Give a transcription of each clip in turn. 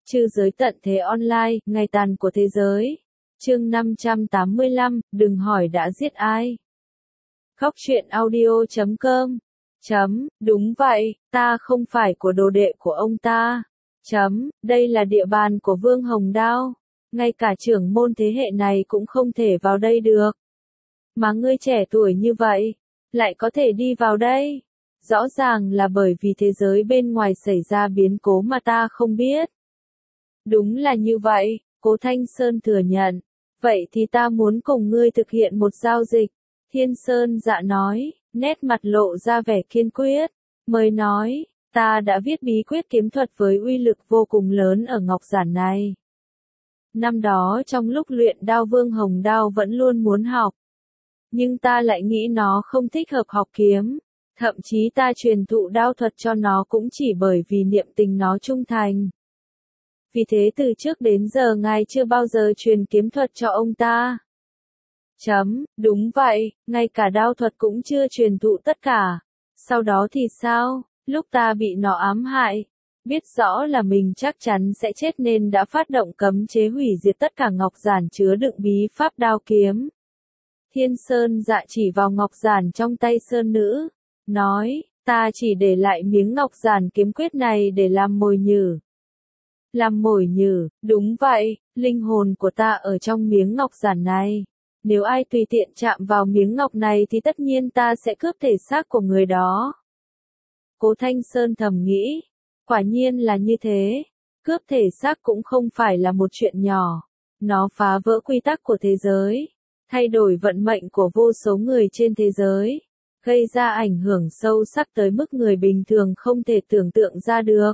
Trư giới tận thế online, ngày tàn của thế giới. Chương 585, đừng hỏi đã giết ai. Khóc chuyện audio.com. Đúng vậy, ta không phải của đồ đệ của ông ta. Đây là địa bàn của Vương Hồng Đao. Ngay cả trưởng môn thế hệ này cũng không thể vào đây được. Mà ngươi trẻ tuổi như vậy, lại có thể đi vào đây. Rõ ràng là bởi vì thế giới bên ngoài xảy ra biến cố mà ta không biết. Đúng là như vậy, Cố Thanh Sơn thừa nhận. Vậy thì ta muốn cùng ngươi thực hiện một giao dịch. Thiên Sơn Dạ nói, nét mặt lộ ra vẻ kiên quyết. Mới nói, ta đã viết bí quyết kiếm thuật với uy lực vô cùng lớn ở ngọc giản này. Năm đó trong lúc luyện đao Vương Hồng Đao vẫn luôn muốn học. Nhưng ta lại nghĩ nó không thích hợp học kiếm. Thậm chí ta truyền thụ đao thuật cho nó cũng chỉ bởi vì niệm tình nó trung thành. Vì thế từ trước đến giờ ngài chưa bao giờ truyền kiếm thuật cho ông ta. Đúng vậy, ngay cả đao thuật cũng chưa truyền thụ tất cả. Sau đó thì sao? Lúc ta bị nó ám hại, biết rõ là mình chắc chắn sẽ chết nên đã phát động cấm chế hủy diệt tất cả ngọc giản chứa đựng bí pháp đao kiếm. Thiên Sơn Dạ chỉ vào ngọc giản trong tay Sơn Nữ, nói, ta chỉ để lại miếng ngọc giản kiếm quyết này để làm mồi nhử. Làm mồi nhử, đúng vậy, linh hồn của ta ở trong miếng ngọc giản này. Nếu ai tùy tiện chạm vào miếng ngọc này thì tất nhiên ta sẽ cướp thể xác của người đó. Cố Thanh Sơn thầm nghĩ, quả nhiên là như thế. Cướp thể xác cũng không phải là một chuyện nhỏ. Nó phá vỡ quy tắc của thế giới, thay đổi vận mệnh của vô số người trên thế giới, gây ra ảnh hưởng sâu sắc tới mức người bình thường không thể tưởng tượng ra được.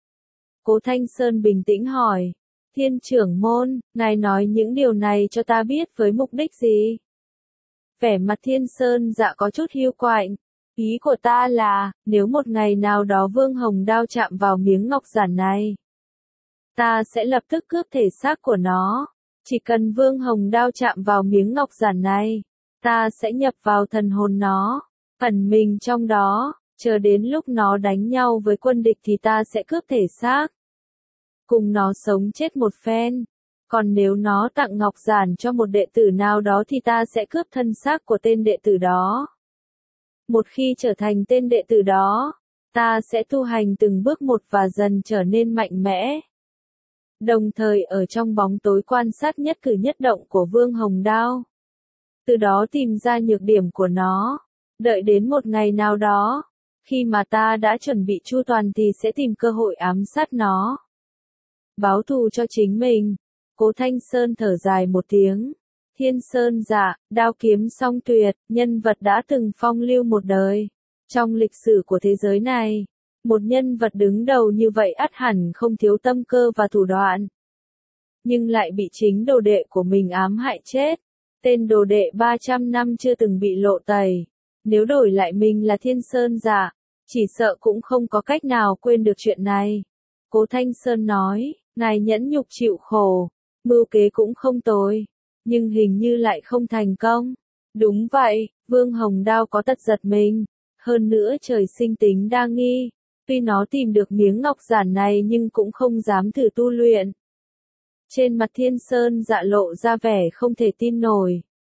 Cố Thanh Sơn bình tĩnh hỏi, Thiên trưởng môn, ngài nói những điều này cho ta biết với mục đích gì? Vẻ mặt Thiên Sơn Dạ có chút hiu quạnh. Ý của ta là, nếu một ngày nào đó Vương Hồng Đao chạm vào miếng ngọc giản này, ta sẽ lập tức cướp thể xác của nó. Chỉ cần Vương Hồng Đao chạm vào miếng ngọc giản này, ta sẽ nhập vào thần hồn nó, ẩn mình trong đó, chờ đến lúc nó đánh nhau với quân địch thì ta sẽ cướp thể xác. Cùng nó sống chết một phen. Còn nếu nó tặng ngọc giản cho một đệ tử nào đó thì ta sẽ cướp thân xác của tên đệ tử đó. Một khi trở thành tên đệ tử đó, ta sẽ tu hành từng bước một và dần trở nên mạnh mẽ. Đồng thời ở trong bóng tối quan sát nhất cử nhất động của Vương Hồng Đao. Từ đó tìm ra nhược điểm của nó. Đợi đến một ngày nào đó, khi mà ta đã chuẩn bị chu toàn thì sẽ tìm cơ hội ám sát nó. Báo thù cho chính mình. Cố Thanh Sơn thở dài một tiếng. Thiên Sơn Dạ, đao kiếm song tuyệt, nhân vật đã từng phong lưu một đời. Trong lịch sử của thế giới này, một nhân vật đứng đầu như vậy ắt hẳn không thiếu tâm cơ và thủ đoạn. Nhưng lại bị chính đồ đệ của mình ám hại chết. Tên đồ đệ 300 năm chưa từng bị lộ tẩy. Nếu đổi lại mình là Thiên Sơn Dạ, chỉ sợ cũng không có cách nào quên được chuyện này. Cố Thanh Sơn nói, ngài nhẫn nhục chịu khổ, mưu kế cũng không tồi, nhưng hình như lại không thành công. Đúng vậy, Vương Hồng Đao có tật giật mình, hơn nữa trời sinh tính đa nghi. Tuy nó tìm được miếng ngọc giản này nhưng cũng không dám thử tu luyện. Trên mặt Thiên Sơn Dạ lộ ra vẻ không thể tin nổi.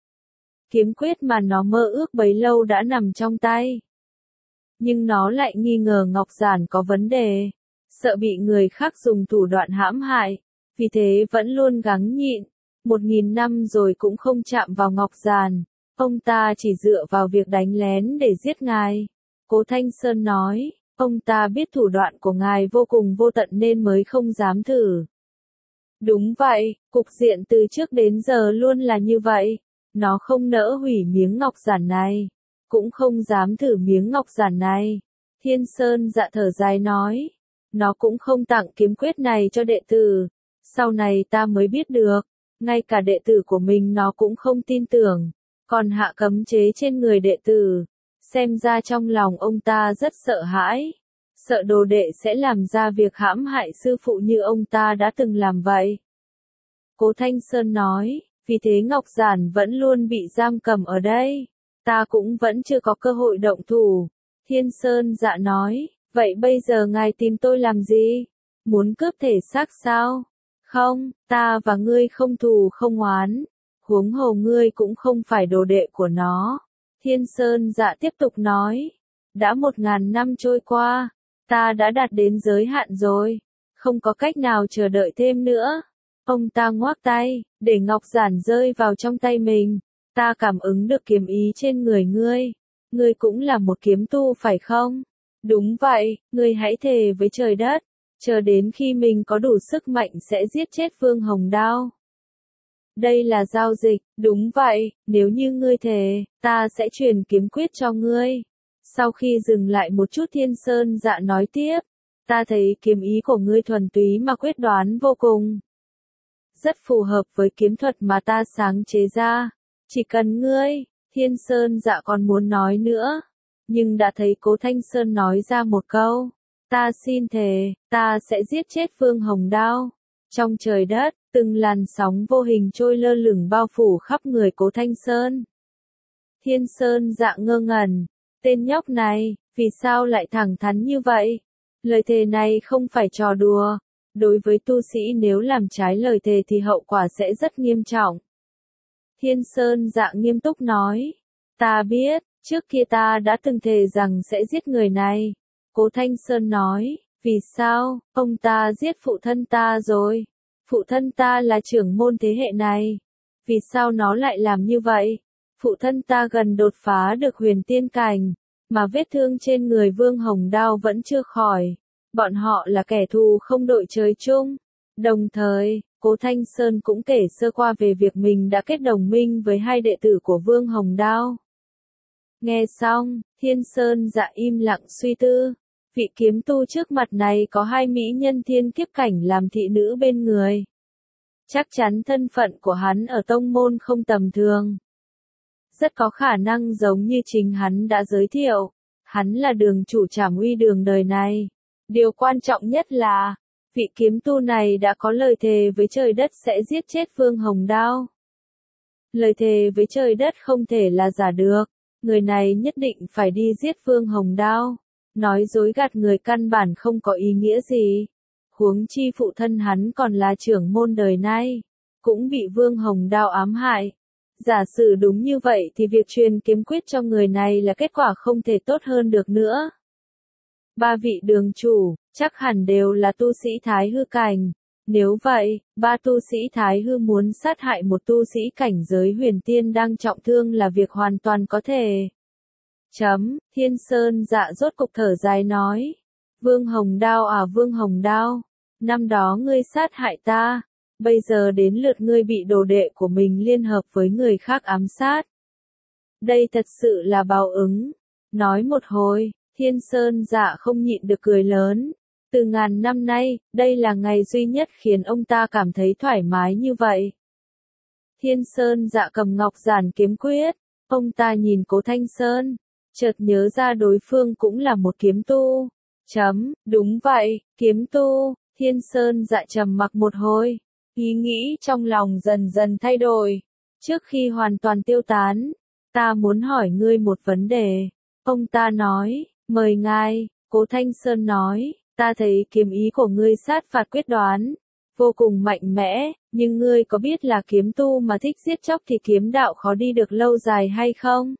Kiếm quyết mà nó mơ ước bấy lâu đã nằm trong tay. Nhưng nó lại nghi ngờ ngọc giản có vấn đề, sợ bị người khác dùng thủ đoạn hãm hại, vì thế vẫn luôn gắng nhịn. 1000 năm rồi cũng không chạm vào ngọc giản. Ông ta chỉ dựa vào việc đánh lén để giết ngài. Cố Thanh Sơn nói, ông ta biết thủ đoạn của ngài vô cùng vô tận nên mới không dám thử. Đúng vậy, cục diện từ trước đến giờ luôn là như vậy. Nó không nỡ hủy miếng ngọc giản này, cũng không dám thử miếng ngọc giản này. Thiên Sơn Dạ thở dài nói, nó cũng không tặng kiếm quyết này cho đệ tử. Sau này ta mới biết được, ngay cả đệ tử của mình nó cũng không tin tưởng, còn hạ cấm chế trên người đệ tử. Xem ra trong lòng ông ta rất sợ hãi, sợ đồ đệ sẽ làm ra việc hãm hại sư phụ như ông ta đã từng làm vậy. Cố Thanh Sơn nói, vì thế ngọc giản vẫn luôn bị giam cầm ở đây, ta cũng vẫn chưa có cơ hội động thủ. Thiên Sơn Dạ nói, vậy bây giờ ngài tìm tôi làm gì? Muốn cướp thể xác sao? Không, ta và ngươi không thù không oán. Huống hồ ngươi cũng không phải đồ đệ của nó. Thiên Sơn Dạ tiếp tục nói. Đã 1000 năm trôi qua, ta đã đạt đến giới hạn rồi. Không có cách nào chờ đợi thêm nữa. Ông ta ngoác tay, để ngọc giản rơi vào trong tay mình. Ta cảm ứng được kiếm ý trên người ngươi. Ngươi cũng là một kiếm tu phải không? Đúng vậy, ngươi hãy thề với trời đất. Chờ đến khi mình có đủ sức mạnh sẽ giết chết Vương Hồng Đao. Đây là giao dịch, đúng vậy, nếu như ngươi thề, ta sẽ truyền kiếm quyết cho ngươi. Sau khi dừng lại một chút Thiên Sơn Dạ nói tiếp, ta thấy kiếm ý của ngươi thuần túy mà quyết đoán vô cùng. Rất phù hợp với kiếm thuật mà ta sáng chế ra. Chỉ cần ngươi, Thiên Sơn Dạ còn muốn nói nữa. Nhưng đã thấy Cố Thanh Sơn nói ra một câu. Ta xin thề, ta sẽ giết chết Vương Hồng Đao. Trong trời đất, từng làn sóng vô hình trôi lơ lửng bao phủ khắp người Cố Thanh Sơn. Thiên Sơn Dạ ngơ ngẩn. Tên nhóc này, vì sao lại thẳng thắn như vậy? Lời thề này không phải trò đùa. Đối với tu sĩ nếu làm trái lời thề thì hậu quả sẽ rất nghiêm trọng. Thiên Sơn Dạ nghiêm túc nói. Ta biết, trước kia ta đã từng thề rằng sẽ giết người này. Cố Thanh Sơn nói, vì sao, ông ta giết phụ thân ta rồi. Phụ thân ta là trưởng môn thế hệ này. Vì sao nó lại làm như vậy? Phụ thân ta gần đột phá được huyền tiên cảnh, mà vết thương trên người Vương Hồng Đao vẫn chưa khỏi. Bọn họ là kẻ thù không đội trời chung. Đồng thời, Cố Thanh Sơn cũng kể sơ qua về việc mình đã kết đồng minh với hai đệ tử của Vương Hồng Đao. Nghe xong, Thiên Sơn Dạ im lặng suy tư. Vị kiếm tu trước mặt này có hai mỹ nhân thiên kiếp cảnh làm thị nữ bên người. Chắc chắn thân phận của hắn ở tông môn không tầm thường. Rất có khả năng giống như chính hắn đã giới thiệu. Hắn là đường chủ Trảm Uy đường đời này. Điều quan trọng nhất là, vị kiếm tu này đã có lời thề với trời đất sẽ giết chết Vương Hồng Đao. Lời thề với trời đất không thể là giả được. Người này nhất định phải đi giết Vương Hồng Đao. Nói dối gạt người căn bản không có ý nghĩa gì. Huống chi phụ thân hắn còn là trưởng môn đời nay. Cũng bị Vương Hồng Đao ám hại. Giả sử đúng như vậy thì việc truyền kiếm quyết cho người này là kết quả không thể tốt hơn được nữa. Ba vị đường chủ, chắc hẳn đều là tu sĩ Thái Hư cảnh. Nếu vậy, ba tu sĩ Thái Hư muốn sát hại một tu sĩ cảnh giới huyền tiên đang trọng thương là việc hoàn toàn có thể. Thiên Sơn Dạ rốt cục thở dài nói. Vương Hồng Đao à Vương Hồng Đao, năm đó ngươi sát hại ta, bây giờ đến lượt ngươi bị đồ đệ của mình liên hợp với người khác ám sát. Đây thật sự là báo ứng. Nói một hồi, Thiên Sơn Dạ không nhịn được cười lớn. Từ ngàn năm nay, đây là ngày duy nhất khiến ông ta cảm thấy thoải mái như vậy. Thiên Sơn Dạ cầm ngọc giản kiếm quyết, ông ta nhìn Cố Thanh Sơn, chợt nhớ ra đối phương cũng là một kiếm tu. Đúng vậy, kiếm tu. Thiên Sơn Dạ trầm mặc một hồi, ý nghĩ trong lòng dần dần thay đổi. Trước khi hoàn toàn tiêu tán, ta muốn hỏi ngươi một vấn đề. Ông ta nói, mời ngài. Cố Thanh Sơn nói, ta thấy kiếm ý của ngươi sát phạt quyết đoán, vô cùng mạnh mẽ, nhưng ngươi có biết là kiếm tu mà thích giết chóc thì kiếm đạo khó đi được lâu dài hay không?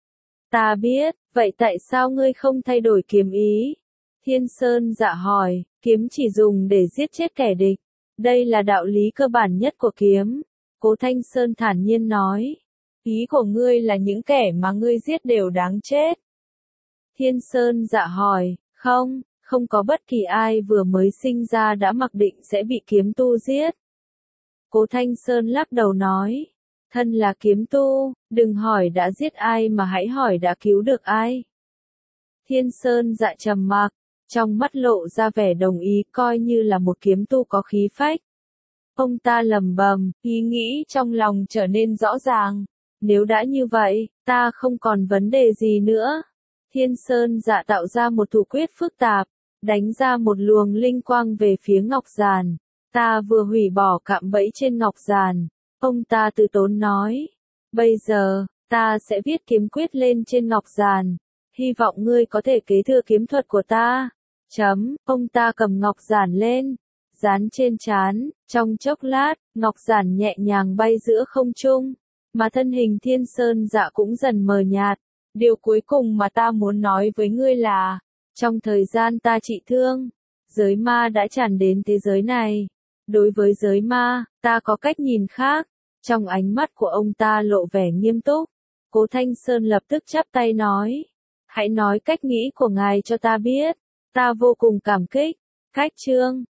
Ta biết, vậy tại sao ngươi không thay đổi kiếm ý? Thiên Sơn Dạ hỏi, kiếm chỉ dùng để giết chết kẻ địch. Đây là đạo lý cơ bản nhất của kiếm. Cố Thanh Sơn thản nhiên nói. Ý của ngươi là những kẻ mà ngươi giết đều đáng chết. Thiên Sơn Dạ hỏi, không có bất kỳ ai vừa mới sinh ra đã mặc định sẽ bị kiếm tu giết. Cố Thanh Sơn lắc đầu nói, thân là kiếm tu, đừng hỏi đã giết ai mà hãy hỏi đã cứu được ai. Thiên Sơn Dạ trầm mặc, trong mắt lộ ra vẻ đồng ý coi như là một kiếm tu có khí phách. Ông ta lẩm bẩm, ý nghĩ trong lòng trở nên rõ ràng. Nếu đã như vậy, ta không còn vấn đề gì nữa. Thiên Sơn Dạ tạo ra một thủ quyết phức tạp, đánh ra một luồng linh quang về phía ngọc giản. Ta vừa hủy bỏ cạm bẫy trên ngọc giản. Ông ta từ tốn nói, bây giờ, ta sẽ viết kiếm quyết lên trên ngọc giản. Hy vọng ngươi có thể kế thừa kiếm thuật của ta. Ông ta cầm ngọc giản lên, dán trên trán, trong chốc lát, ngọc giản nhẹ nhàng bay giữa không trung, mà thân hình Thiên Sơn Dạ cũng dần mờ nhạt. Điều cuối cùng mà ta muốn nói với ngươi là, trong thời gian ta trị thương, giới ma đã tràn đến thế giới này. Đối với giới ma, ta có cách nhìn khác. Trong ánh mắt của ông ta lộ vẻ nghiêm túc. Cố Thanh Sơn lập tức chắp tay nói, hãy nói cách nghĩ của ngài cho ta biết. Ta vô cùng cảm kích. Khách chương